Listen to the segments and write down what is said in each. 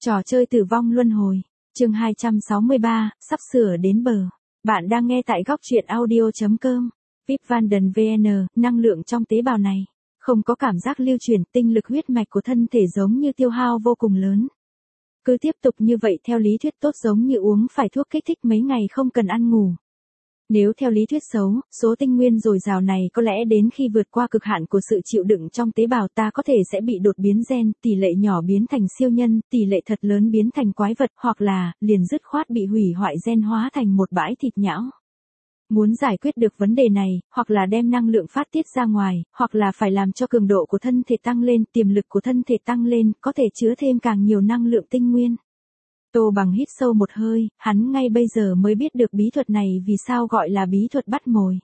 Trò chơi tử vong luân hồi, chương 263, sắp sửa đến bờ. Bạn đang nghe tại góc truyện audio.com. Vip Vanden VN, năng lượng trong tế bào này. Không có cảm giác lưu chuyển, tinh lực huyết mạch của thân thể giống như tiêu hao vô cùng lớn. Cứ tiếp tục như vậy theo lý thuyết tốt giống như uống phải thuốc kích thích mấy ngày không cần ăn ngủ. Nếu theo lý thuyết xấu, số tinh nguyên dồi dào này có lẽ đến khi vượt qua cực hạn của sự chịu đựng trong tế bào ta có thể sẽ bị đột biến gen, tỷ lệ nhỏ biến thành siêu nhân, tỷ lệ thật lớn biến thành quái vật, hoặc là, liền dứt khoát bị hủy hoại gen hóa thành một bãi thịt nhão. Muốn giải quyết được vấn đề này, hoặc là đem năng lượng phát tiết ra ngoài, hoặc là phải làm cho cường độ của thân thể tăng lên, tiềm lực của thân thể tăng lên, có thể chứa thêm càng nhiều năng lượng tinh nguyên. Tô Bằng hít sâu một hơi, hắn ngay bây giờ mới biết được bí thuật này vì sao gọi là bí thuật bắt mồi.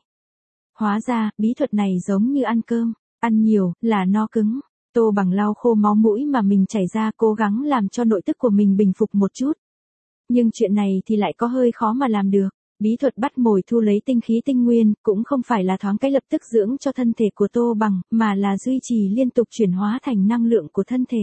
Hóa ra, bí thuật này giống như ăn cơm, ăn nhiều, là no cứng. Tô Bằng lau khô máu mũi mà mình chảy ra cố gắng làm cho nội tức của mình bình phục một chút. Nhưng chuyện này thì lại có hơi khó mà làm được. Bí thuật bắt mồi thu lấy tinh khí tinh nguyên, cũng không phải là thoáng cái lập tức dưỡng cho thân thể của Tô Bằng, mà là duy trì liên tục chuyển hóa thành năng lượng của thân thể.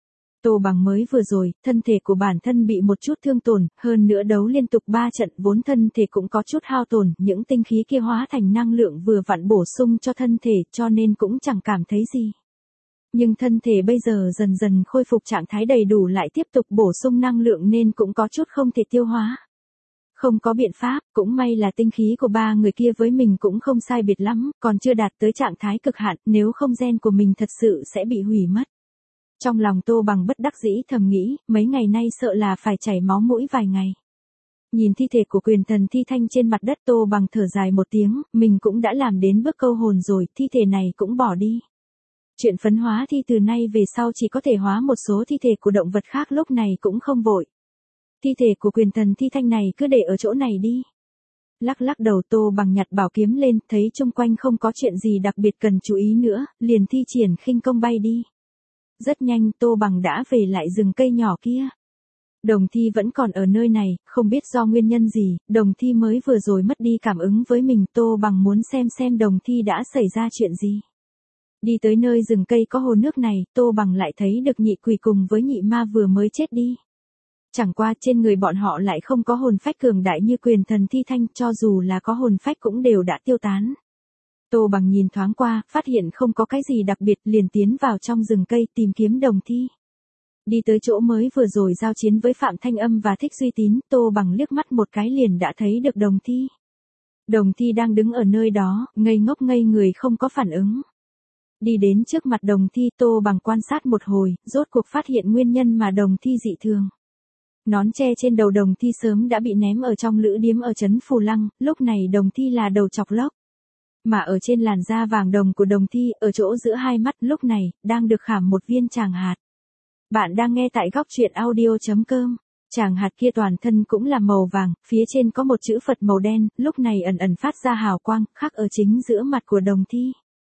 Tô Bằng mới vừa rồi, thân thể của bản thân bị một chút thương tổn, hơn nữa đấu liên tục 3 trận vốn thân thể cũng có chút hao tổn, những tinh khí kia hóa thành năng lượng vừa vặn bổ sung cho thân thể cho nên cũng chẳng cảm thấy gì. Nhưng thân thể bây giờ dần dần khôi phục trạng thái đầy đủ lại tiếp tục bổ sung năng lượng nên cũng có chút không thể tiêu hóa. Không có biện pháp, cũng may là tinh khí của ba người kia với mình cũng không sai biệt lắm, còn chưa đạt tới trạng thái cực hạn, nếu không gen của mình thật sự sẽ bị hủy mất. Trong lòng Tô Bằng bất đắc dĩ thầm nghĩ, mấy ngày nay sợ là phải chảy máu mũi vài ngày. Nhìn thi thể của quyền thần Thi Thanh trên mặt đất Tô Bằng thở dài một tiếng, mình cũng đã làm đến bước câu hồn rồi, thi thể này cũng bỏ đi. Chuyện phấn hóa thi từ nay về sau chỉ có thể hóa một số thi thể của động vật khác lúc này cũng không vội. Thi thể của quyền thần Thi Thanh này cứ để ở chỗ này đi. Lắc lắc đầu Tô Bằng nhặt bảo kiếm lên, thấy chung quanh không có chuyện gì đặc biệt cần chú ý nữa, liền thi triển khinh công bay đi. Rất nhanh Tô Bằng đã về lại rừng cây nhỏ kia. Đồng Thi vẫn còn ở nơi này, không biết do nguyên nhân gì, Đồng Thi mới vừa rồi mất đi cảm ứng với mình. Tô Bằng muốn xem Đồng Thi đã xảy ra chuyện gì. Đi tới nơi rừng cây có hồ nước này, Tô Bằng lại thấy được nhị quỷ cùng với nhị ma vừa mới chết đi. Chẳng qua trên người bọn họ lại không có hồn phách cường đại như quyền thần Thi Thanh, cho dù là có hồn phách cũng đều đã tiêu tán. Tô Bằng nhìn thoáng qua, phát hiện không có cái gì đặc biệt, liền tiến vào trong rừng cây tìm kiếm Đồng Thi. Đi tới chỗ mới vừa rồi giao chiến với Phạm Thanh Âm và Thích Duy Tín, Tô Bằng liếc mắt một cái liền đã thấy được Đồng Thi. Đồng Thi đang đứng ở nơi đó, ngây ngốc ngây người không có phản ứng. Đi đến trước mặt Đồng Thi, Tô Bằng quan sát một hồi, rốt cuộc phát hiện nguyên nhân mà Đồng Thi dị thường. Nón tre trên đầu Đồng Thi sớm đã bị ném ở trong lữ điếm ở trấn Phù Lăng, lúc này Đồng Thi là đầu chọc lốc. Mà ở trên làn da vàng đồng của Đồng Thi, ở chỗ giữa hai mắt lúc này, đang được khảm một viên tràng hạt. Bạn đang nghe tại góc truyện audio.com. Tràng hạt kia toàn thân cũng là màu vàng, phía trên có một chữ Phật màu đen, lúc này ẩn ẩn phát ra hào quang, khắc ở chính giữa mặt của Đồng Thi.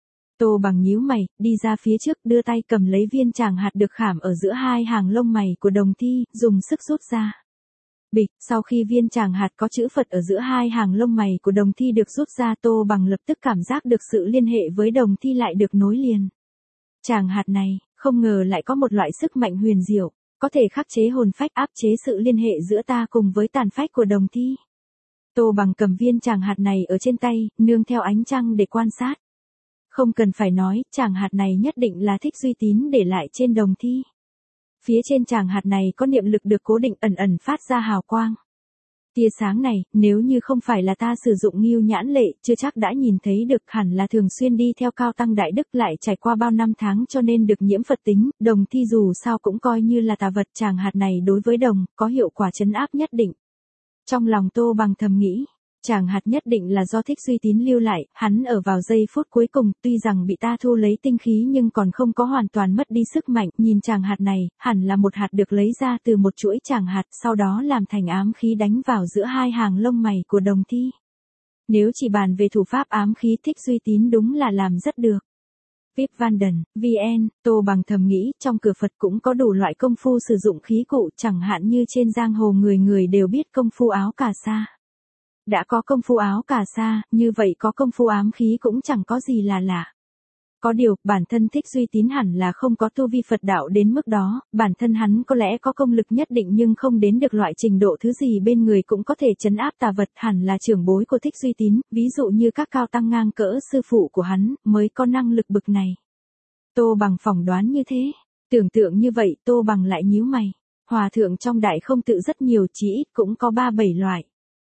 Tô Bằng nhíu mày, đi ra phía trước, đưa tay cầm lấy viên tràng hạt được khảm ở giữa hai hàng lông mày của Đồng Thi, dùng sức rút ra. Bịch, sau khi viên tràng hạt có chữ Phật ở giữa hai hàng lông mày của Đồng Thi được rút ra, Tô Bằng lập tức cảm giác được sự liên hệ với Đồng Thi lại được nối liền. Tràng hạt này, không ngờ lại có một loại sức mạnh huyền diệu, có thể khắc chế hồn phách, áp chế sự liên hệ giữa ta cùng với tàn phách của Đồng Thi. Tô Bằng cầm viên tràng hạt này ở trên tay, nương theo ánh trăng để quan sát. Không cần phải nói, tràng hạt này nhất định là Thích Duy Tín để lại trên Đồng Thi. Phía trên tràng hạt này có niệm lực được cố định ẩn ẩn phát ra hào quang. Tia sáng này, nếu như không phải là ta sử dụng ngưu nhãn lệ, chưa chắc đã nhìn thấy được, hẳn là thường xuyên đi theo cao tăng đại đức lại trải qua bao năm tháng cho nên được nhiễm Phật tính. Đồng Thi dù sao cũng coi như là tà vật, tràng hạt này đối với đồng, có hiệu quả trấn áp nhất định. Trong lòng Tô Bằng thầm nghĩ. Tràng hạt nhất định là do Thích Duy Tín lưu lại, hắn ở vào giây phút cuối cùng, tuy rằng bị ta thu lấy tinh khí nhưng còn không có hoàn toàn mất đi sức mạnh, nhìn tràng hạt này, hẳn là một hạt được lấy ra từ một chuỗi tràng hạt, sau đó làm thành ám khí đánh vào giữa hai hàng lông mày của Đồng Thi. Nếu chỉ bàn về thủ pháp ám khí, Thích Duy Tín đúng là làm rất được. Vip Vanden, VN, Tô Bằng thầm nghĩ, trong cửa Phật cũng có đủ loại công phu sử dụng khí cụ, chẳng hạn như trên giang hồ người người đều biết công phu áo cà sa. Đã có công phu áo cà sa, như vậy có công phu ám khí cũng chẳng có gì là lạ. Có điều, bản thân Thích Duy Tín hẳn là không có tu vi Phật đạo đến mức đó, bản thân hắn có lẽ có công lực nhất định nhưng không đến được loại trình độ thứ gì bên người cũng có thể trấn áp tà vật, hẳn là trưởng bối của Thích Duy Tín, ví dụ như các cao tăng ngang cỡ sư phụ của hắn, mới có năng lực bực này. Tô Bằng phỏng đoán như thế, tưởng tượng như vậy Tô Bằng lại nhíu mày. Hòa thượng trong Đại Không Tự rất nhiều, chỉ ít cũng có 3-7 loại.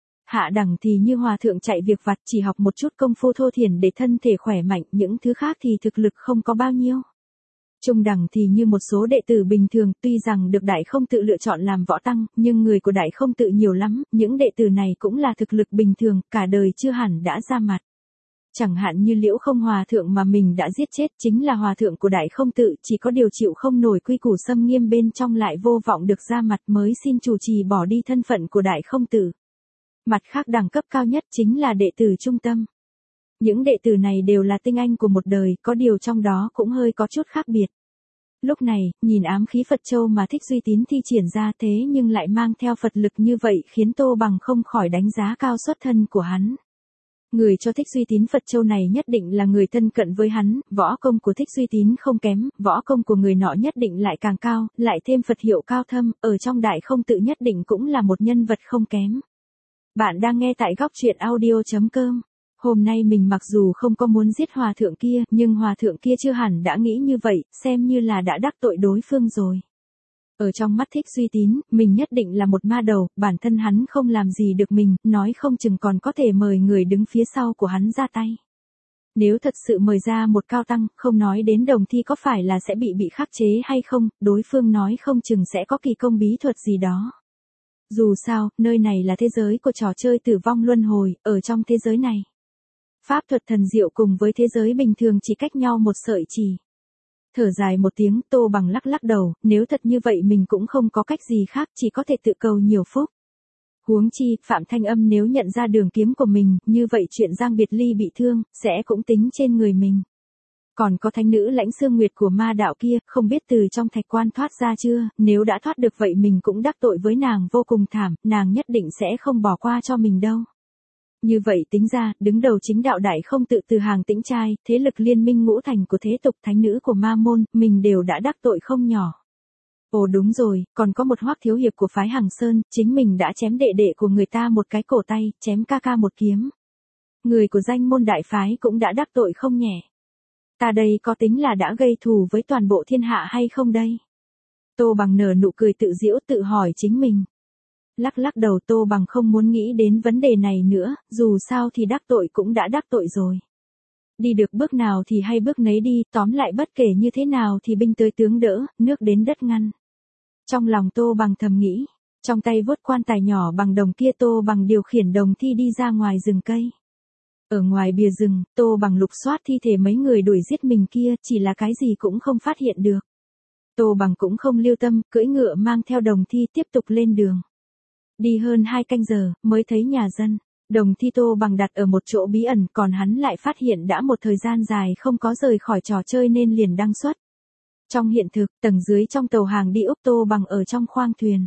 Hạ đẳng thì như hòa thượng chạy việc vặt, chỉ học một chút công phu thô thiển để thân thể khỏe mạnh, những thứ khác thì thực lực không có bao nhiêu. Trung đẳng thì như một số đệ tử bình thường, tuy rằng được Đại Không Tự lựa chọn làm võ tăng, nhưng người của Đại Không Tự nhiều lắm, những đệ tử này cũng là thực lực bình thường, cả đời chưa hẳn đã ra mặt. Chẳng hạn như Liễu Không hòa thượng mà mình đã giết chết chính là hòa thượng của Đại Không Tự, chỉ có điều chịu không nổi quy củ xâm nghiêm bên trong lại vô vọng được ra mặt mới xin chủ trì bỏ đi thân phận của Đại Không Tự. Mặt khác đẳng cấp cao nhất chính là đệ tử trung tâm. Những đệ tử này đều là tinh anh của một đời, có điều trong đó cũng hơi có chút khác biệt. Lúc này, nhìn ám khí Phật Châu mà Thích Duy Tín thi triển ra thế nhưng lại mang theo Phật lực như vậy khiến Tô Bằng không khỏi đánh giá cao xuất thân của hắn. Người cho Thích Duy Tín Phật Châu này nhất định là người thân cận với hắn, võ công của Thích Duy Tín không kém, võ công của người nọ nhất định lại càng cao, lại thêm Phật hiệu cao thâm, ở trong Đại Không Tự nhất định cũng là một nhân vật không kém. Bạn đang nghe tại góc truyện audio.com. Hôm nay mình mặc dù không có muốn giết hòa thượng kia, nhưng hòa thượng kia chưa hẳn đã nghĩ như vậy, xem như là đã đắc tội đối phương rồi. Ở trong mắt Thích Duy Tín, mình nhất định là một ma đầu, bản thân hắn không làm gì được mình, nói không chừng còn có thể mời người đứng phía sau của hắn ra tay. Nếu thật sự mời ra một cao tăng, không nói đến đồng thi có phải là sẽ bị khắc chế hay không, đối phương nói không chừng sẽ có kỳ công bí thuật gì đó. Dù sao, nơi này là thế giới của trò chơi tử vong luân hồi, ở trong thế giới này. Pháp thuật thần diệu cùng với thế giới bình thường chỉ cách nhau một sợi chỉ. Thở dài một tiếng, Tô Bằng lắc lắc đầu, nếu thật như vậy mình cũng không có cách gì khác, chỉ có thể tự cầu nhiều phúc. Huống chi, Phạm Thanh Âm nếu nhận ra đường kiếm của mình, như vậy chuyện Giang Biệt Ly bị thương, sẽ cũng tính trên người mình. Còn có thánh nữ Lãnh Xương Nguyệt của ma đạo kia, không biết từ trong thạch quan thoát ra chưa, nếu đã thoát được vậy mình cũng đắc tội với nàng vô cùng thảm, nàng nhất định sẽ không bỏ qua cho mình đâu. Như vậy tính ra, đứng đầu chính đạo Đại Không Tự từ hàng Tĩnh Trai, thế lực liên minh ngũ thành của thế tục thánh nữ của ma môn, mình đều đã đắc tội không nhỏ. Ồ đúng rồi, còn có một Hoắc thiếu hiệp của phái Hằng Sơn, chính mình đã chém đệ đệ của người ta một cái cổ tay, chém ca ca một kiếm. Người của danh môn đại phái cũng đã đắc tội không nhẹ. Ta đây có tính là đã gây thù với toàn bộ thiên hạ hay không đây? Tô Bằng nở nụ cười tự giễu tự hỏi chính mình. Lắc lắc đầu Tô Bằng không muốn nghĩ đến vấn đề này nữa, dù sao thì đắc tội cũng đã đắc tội rồi. Đi được bước nào thì hay bước nấy đi, tóm lại bất kể như thế nào thì binh tới tướng đỡ, nước đến đất ngăn. Trong lòng Tô Bằng thầm nghĩ, trong tay vuốt quan tài nhỏ bằng đồng kia Tô Bằng điều khiển đồng thi đi ra ngoài rừng cây. Ở ngoài bìa rừng, Tô Bằng lục soát thi thể mấy người đuổi giết mình kia, chỉ là cái gì cũng không phát hiện được. Tô Bằng cũng không lưu tâm, cưỡi ngựa mang theo đồng thi tiếp tục lên đường. Đi hơn 2 canh giờ, mới thấy nhà dân. Đồng thi Tô Bằng đặt ở một chỗ bí ẩn, còn hắn lại phát hiện đã một thời gian dài không có rời khỏi trò chơi nên liền đăng xuất. Trong hiện thực, tầng dưới trong tàu hàng đi Úc Tô Bằng ở trong khoang thuyền.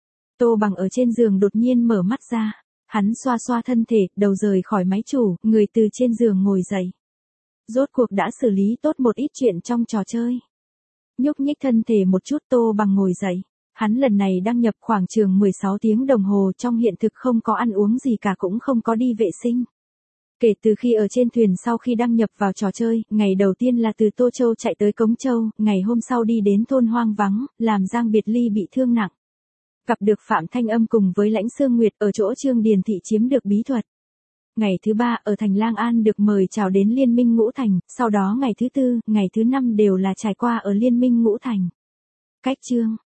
Tô Bằng ở trên giường đột nhiên mở mắt ra. Hắn xoa xoa thân thể, đầu rời khỏi máy chủ, người từ trên giường ngồi dậy. Rốt cuộc đã xử lý tốt một ít chuyện trong trò chơi. Nhúc nhích thân thể một chút Tô Bằng ngồi dậy. Hắn lần này đăng nhập khoảng chừng 16 tiếng đồng hồ, trong hiện thực không có ăn uống gì cả cũng không có đi vệ sinh. Kể từ khi ở trên thuyền sau khi đăng nhập vào trò chơi, ngày đầu tiên là từ Tô Châu chạy tới Cống Châu, ngày hôm sau đi đến thôn hoang vắng, làm Giang Biệt Ly bị thương nặng. Gặp được Phạm Thanh Âm cùng với Lãnh Xương Nguyệt ở chỗ Trương Điền Thị chiếm được bí thuật. Ngày thứ 3 ở thành Lang An được mời chào đến Liên minh Ngũ Thành, sau đó ngày thứ 4, ngày thứ 5 đều là trải qua ở Liên minh Ngũ Thành. Cách chương